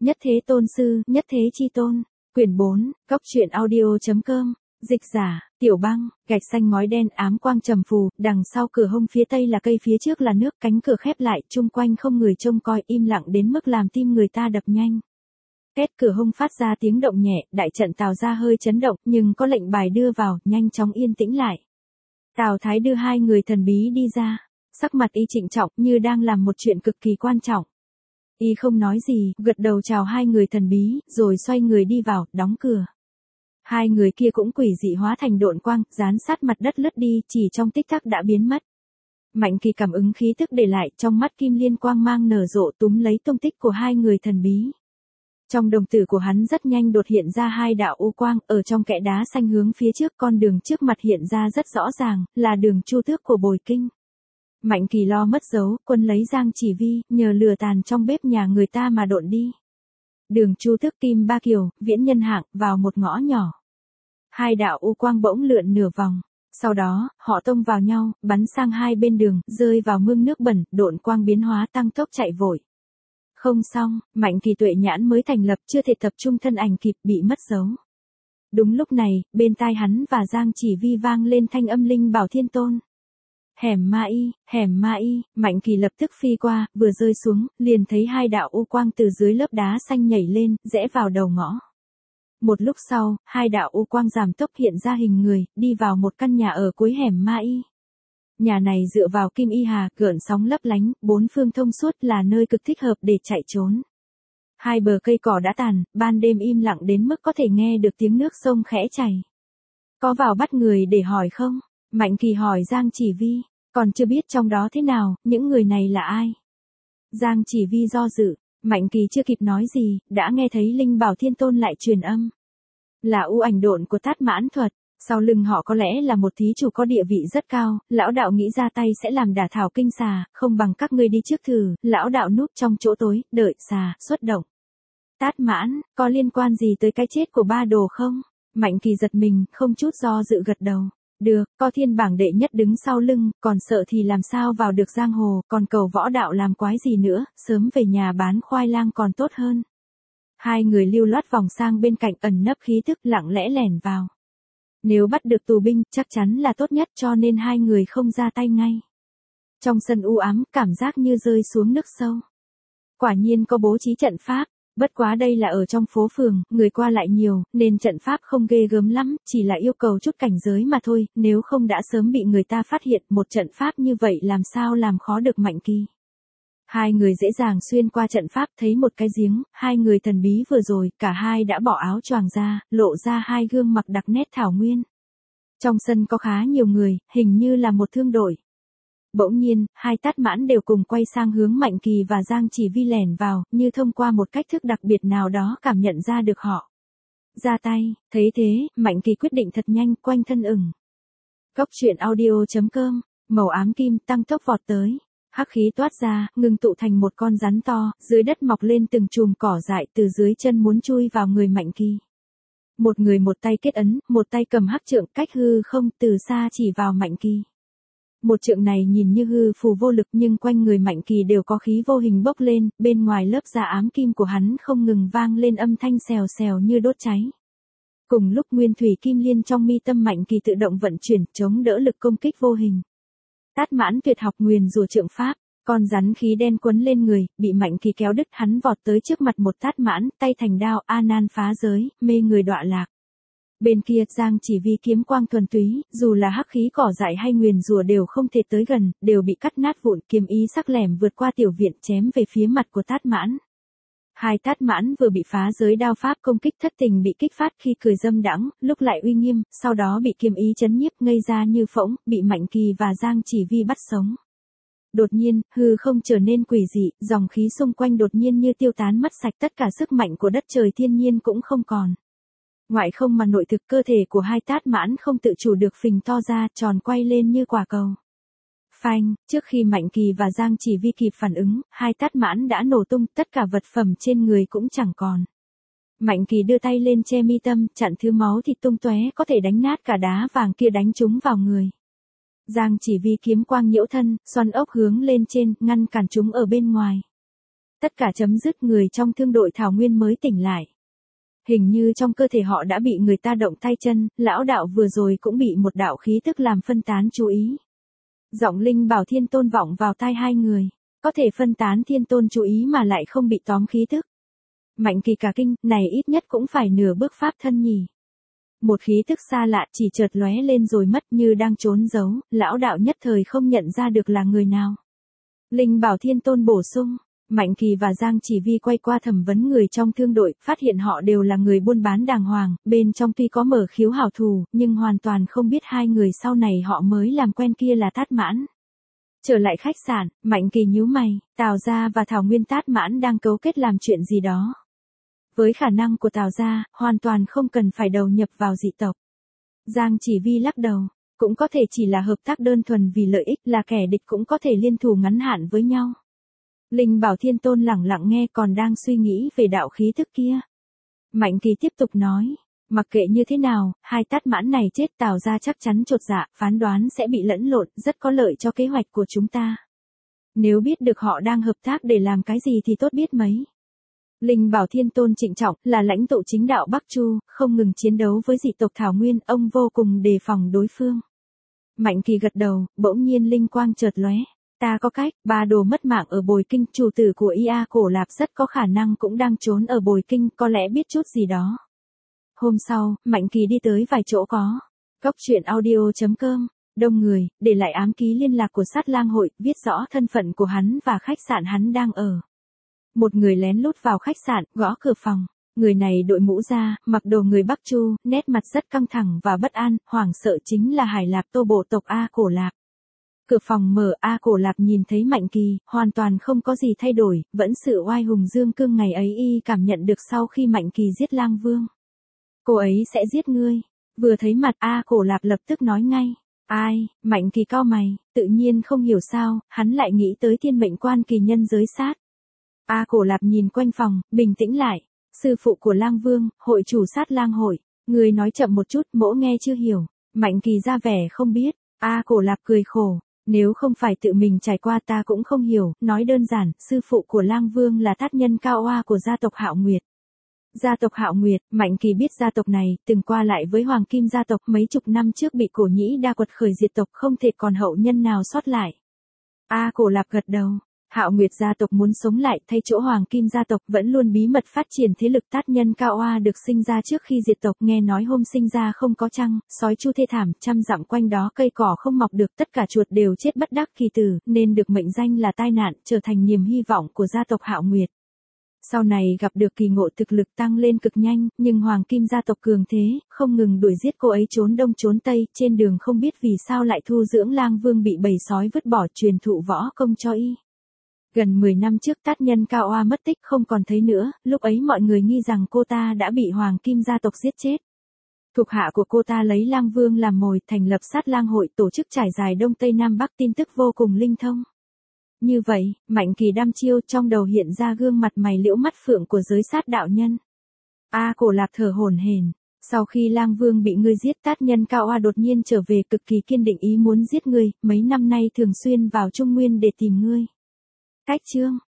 Nhất thế tôn sư, nhất thế chi tôn. Quyển 4, Cốc truyện audio.com. Dịch giả, Tiểu Băng, gạch xanh ngói đen ám quang trầm phù, đằng sau cửa hông phía tây là cây, phía trước là nước, cánh cửa khép lại, chung quanh không người trông coi, im lặng đến mức làm tim người ta đập nhanh. Két cửa hông phát ra tiếng động nhẹ, đại trận Tào ra hơi chấn động, nhưng có lệnh bài đưa vào, nhanh chóng yên tĩnh lại. Tào Thái đưa hai người thần bí đi ra, sắc mặt y trịnh trọng như đang làm một chuyện cực kỳ quan trọng. Y không nói gì, gật đầu chào hai người thần bí, rồi xoay người đi vào, đóng cửa. Hai người kia cũng quỷ dị hóa thành độn quang, dán sát mặt đất lướt đi, chỉ trong tích tắc đã biến mất. Mạnh Kỳ cảm ứng khí tức để lại, trong mắt kim liên quang mang nở rộ, túm lấy tung tích của hai người thần bí. Trong đồng tử của hắn rất nhanh đột hiện ra hai đạo u quang, ở trong kẽ đá xanh hướng phía trước, con đường trước mặt hiện ra rất rõ ràng, là đường Chu Tước của Bồi Kinh. Mạnh Kỳ lo mất dấu, quân lấy Giang Chỉ Vi, nhờ lừa tàn trong bếp nhà người ta mà độn đi. Đường Chu Tước Kim Ba Kiều, Viễn Nhân Hạng, vào một ngõ nhỏ. Hai đạo u quang bỗng lượn nửa vòng. Sau đó, họ tông vào nhau, bắn sang hai bên đường, rơi vào mương nước bẩn, độn quang biến hóa tăng tốc chạy vội. Không xong, Mạnh Kỳ tuệ nhãn mới thành lập, chưa thể tập trung thân ảnh kịp, bị mất dấu. Đúng lúc này, bên tai hắn và Giang Chỉ Vi vang lên thanh âm Linh Bảo Thiên Tôn. Hẻm ma y, Mạnh Kỳ lập tức phi qua, vừa rơi xuống, liền thấy hai đạo u quang từ dưới lớp đá xanh nhảy lên, rẽ vào đầu ngõ. Một lúc sau, hai đạo u quang giảm tốc hiện ra hình người, đi vào một căn nhà ở cuối hẻm ma y. Nhà này dựa vào kim y hà, gợn sóng lấp lánh, bốn phương thông suốt, là nơi cực thích hợp để chạy trốn. Hai bờ cây cỏ đã tàn, ban đêm im lặng đến mức có thể nghe được tiếng nước sông khẽ chảy. Có vào bắt người để hỏi không? Mạnh Kỳ hỏi Giang Chỉ Vi, còn chưa biết trong đó thế nào, những người này là ai? Giang Chỉ Vi do dự, Mạnh Kỳ chưa kịp nói gì, đã nghe thấy Linh Bảo Thiên Tôn lại truyền âm. Là u ảnh độn của Tát Mãn Thuật, sau lưng họ có lẽ là một thí chủ có địa vị rất cao, lão đạo nghĩ ra tay sẽ làm đả thảo kinh xà, không bằng các ngươi đi trước thử, lão đạo núp trong chỗ tối, đợi xà xuất động. Tát Mãn, có liên quan gì tới cái chết của ba đồ không? Mạnh Kỳ giật mình, không chút do dự gật đầu. Được, có thiên bảng đệ nhất đứng sau lưng, còn sợ thì làm sao vào được giang hồ, còn cầu võ đạo làm quái gì nữa, sớm về nhà bán khoai lang còn tốt hơn. Hai người lưu loát vòng sang bên cạnh, ẩn nấp khí thức, lặng lẽ lẻn vào. Nếu bắt được tù binh, chắc chắn là tốt nhất, cho nên hai người không ra tay ngay. Trong sân u ám, cảm giác như rơi xuống nước sâu. Quả nhiên có bố trí trận pháp. Bất quá đây là ở trong phố phường, người qua lại nhiều, nên trận pháp không ghê gớm lắm, chỉ là yêu cầu chút cảnh giới mà thôi, nếu không đã sớm bị người ta phát hiện, một trận pháp như vậy làm sao làm khó được Mạnh Kỳ. Hai người dễ dàng xuyên qua trận pháp, thấy một cái giếng, hai người thần bí vừa rồi, cả hai đã bỏ áo choàng ra, lộ ra hai gương mặt đặc nét thảo nguyên. Trong sân có khá nhiều người, hình như là một thương đội. Bỗng nhiên, hai Tát Mãn đều cùng quay sang hướng Mạnh Kỳ và Giang Chỉ Vi lẻn vào, như thông qua một cách thức đặc biệt nào đó cảm nhận ra được họ. Ra tay, thấy thế, Mạnh Kỳ quyết định thật nhanh, quanh thân ửng. Cốc truyện audio.com, màu ám kim tăng tốc vọt tới. Hắc khí toát ra, ngưng tụ thành một con rắn to, dưới đất mọc lên từng chùm cỏ dại từ dưới chân muốn chui vào người Mạnh Kỳ. Một người một tay kết ấn, một tay cầm hắc trượng, cách hư không, từ xa chỉ vào Mạnh Kỳ. Một trượng này nhìn như hư phù vô lực, nhưng quanh người Mạnh Kỳ đều có khí vô hình bốc lên, bên ngoài lớp da ám kim của hắn không ngừng vang lên âm thanh xèo xèo như đốt cháy. Cùng lúc nguyên thủy kim liên trong mi tâm Mạnh Kỳ tự động vận chuyển, chống đỡ lực công kích vô hình. Tát Mãn tuyệt học nguyền rủa trượng pháp, con rắn khí đen quấn lên người, bị Mạnh Kỳ kéo đứt, hắn vọt tới trước mặt một Tát Mãn, tay thành đao, a nan phá giới, mê người đọa lạc. Bên kia, Giang Chỉ Vi kiếm quang thuần túy, dù là hắc khí cỏ dại hay nguyền rủa đều không thể tới gần, đều bị cắt nát vụn, kiếm ý sắc lẻm vượt qua tiểu viện, chém về phía mặt của Tát Mãn. Hai Tát Mãn vừa bị phá giới đao pháp công kích, thất tình bị kích phát khi cười dâm đãng, lúc lại uy nghiêm, sau đó bị kiếm ý chấn nhiếp, ngây ra như phỗng, bị Mạnh Kỳ và Giang Chỉ Vi bắt sống. Đột nhiên, hư không trở nên quỷ dị, dòng khí xung quanh đột nhiên như tiêu tán mất sạch, tất cả sức mạnh của đất trời thiên nhiên cũng không còn. Ngoại không mà nội thực, cơ thể của hai Tát Mãn không tự chủ được phình to ra, tròn quay lên như quả cầu. Phanh, trước khi Mạnh Kỳ và Giang Chỉ Vi kịp phản ứng, hai Tát Mãn đã nổ tung, tất cả vật phẩm trên người cũng chẳng còn. Mạnh Kỳ đưa tay lên che mi tâm, chặn thứ máu thịt tung tóe có thể đánh nát cả đá vàng kia đánh trúng vào người. Giang Chỉ Vi kiếm quang nhiễu thân, xoắn ốc hướng lên trên, ngăn cản chúng ở bên ngoài. Tất cả chấm dứt người trong thương đội Thảo Nguyên mới tỉnh lại. Hình như trong cơ thể họ đã bị người ta động tay chân, lão đạo vừa rồi cũng bị một đạo khí tức làm phân tán chú ý. Giọng Linh Bảo Thiên Tôn vọng vào tai hai người. Có thể phân tán Thiên Tôn chú ý mà lại không bị tóm khí tức. Mạnh Kỳ cả kinh, này ít nhất cũng phải nửa bước pháp thân nhỉ. Một khí tức xa lạ chỉ chợt lóe lên rồi mất như đang trốn giấu, lão đạo nhất thời không nhận ra được là người nào. Linh Bảo Thiên Tôn bổ sung, Mạnh Kỳ và Giang Chỉ Vi quay qua thẩm vấn người trong thương đội, phát hiện họ đều là người buôn bán đàng hoàng, bên trong tuy có mở khiếu hảo thù, nhưng hoàn toàn không biết hai người sau này họ mới làm quen kia là Tát Mãn. Trở lại khách sạn, Mạnh Kỳ nhíu mày, Tào gia và Thảo Nguyên Tát Mãn đang cấu kết làm chuyện gì đó. Với khả năng của Tào gia, hoàn toàn không cần phải đầu nhập vào dị tộc. Giang Chỉ Vi lắc đầu, cũng có thể chỉ là hợp tác đơn thuần vì lợi ích, là kẻ địch cũng có thể liên thủ ngắn hạn với nhau. Linh Bảo Thiên Tôn lẳng lặng nghe còn đang suy nghĩ về đạo khí thức kia. Mạnh Kỳ tiếp tục nói, mặc kệ như thế nào, hai Tát Mãn này chết Tào gia chắc chắn chột dạ, phán đoán sẽ bị lẫn lộn, rất có lợi cho kế hoạch của chúng ta. Nếu biết được họ đang hợp tác để làm cái gì thì tốt biết mấy. Linh Bảo Thiên Tôn trịnh trọng, là lãnh tụ chính đạo Bắc Chu, không ngừng chiến đấu với dị tộc Thảo Nguyên, ông vô cùng đề phòng đối phương. Mạnh Kỳ gật đầu, bỗng nhiên linh quang chợt lóe. Ta có cách, ba đồ mất mạng ở Bồi Kinh, chủ tử của Ia Cổ Lạp rất có khả năng cũng đang trốn ở Bồi Kinh, có lẽ biết chút gì đó. Hôm sau, Mạnh Kỳ đi tới vài chỗ có. Góc truyện audio.com, đông người, để lại ám ký liên lạc của Sát Lang hội, viết rõ thân phận của hắn và khách sạn hắn đang ở. Một người lén lút vào khách sạn, gõ cửa phòng. Người này đội mũ ra, mặc đồ người Bắc Chu, nét mặt rất căng thẳng và bất an, hoảng sợ chính là Hải Lạp Tô bộ tộc A Cổ Lạp. Cửa phòng mở, A Cổ Lạp nhìn thấy Mạnh Kỳ, hoàn toàn không có gì thay đổi, vẫn sự oai hùng dương cương ngày ấy y cảm nhận được sau khi Mạnh Kỳ giết Lang Vương. Cô ấy sẽ giết ngươi. Vừa thấy mặt A Cổ Lạp lập tức nói ngay. Ai? Mạnh Kỳ cau mày, tự nhiên không hiểu sao, hắn lại nghĩ tới thiên mệnh quan kỳ nhân giới sát. A Cổ Lạp nhìn quanh phòng, bình tĩnh lại. Sư phụ của Lang Vương, hội chủ Sát Lang hội. Người nói chậm một chút, mỗ nghe chưa hiểu. Mạnh Kỳ ra vẻ không biết. A Cổ Lạp cười khổ. Nếu không phải tự mình trải qua ta cũng không hiểu, nói đơn giản, sư phụ của Lang Vương là thát nhân cao oa của gia tộc Hạo Nguyệt. Gia tộc Hạo Nguyệt, Mạnh Kỳ biết gia tộc này, từng qua lại với Hoàng Kim gia tộc mấy chục năm trước bị Cổ Nhĩ Đa quật khởi diệt tộc không thể còn hậu nhân nào sót lại. A Cổ Lạp gật đầu. Hạo Nguyệt gia tộc muốn sống lại thay chỗ Hoàng Kim gia tộc vẫn luôn bí mật phát triển thế lực tát nhân cao oa được sinh ra trước khi diệt tộc, nghe nói hôm sinh ra không có trăng, sói chu thê thảm, trăm dặm quanh đó cây cỏ không mọc được, tất cả chuột đều chết bất đắc kỳ tử, nên được mệnh danh là tai nạn, trở thành niềm hy vọng của gia tộc Hạo Nguyệt. Sau này gặp được kỳ ngộ thực lực tăng lên cực nhanh, nhưng Hoàng Kim gia tộc cường thế, không ngừng đuổi giết cô ấy trốn đông trốn tây, trên đường không biết vì sao lại thu dưỡng Lang Vương bị bầy sói vứt bỏ truyền thụ võ công cho y. Gần 10 năm trước tát nhân cao oa mất tích không còn thấy nữa, lúc ấy mọi người nghi rằng cô ta đã bị Hoàng Kim gia tộc giết chết. Thuộc hạ của cô ta lấy Lang Vương làm mồi, thành lập Sát Lang hội, tổ chức trải dài Đông Tây Nam Bắc, tin tức vô cùng linh thông. Như vậy, Mạnh Kỳ đăm chiêu, trong đầu hiện ra gương mặt mày liễu mắt phượng của giới sát đạo nhân. A Cổ Lạp thở hổn hển. Sau khi Lang Vương bị ngươi giết, tát nhân cao oa đột nhiên trở về, cực kỳ kiên định ý muốn giết ngươi, mấy năm nay thường xuyên vào Trung Nguyên để tìm ngươi. Cách chương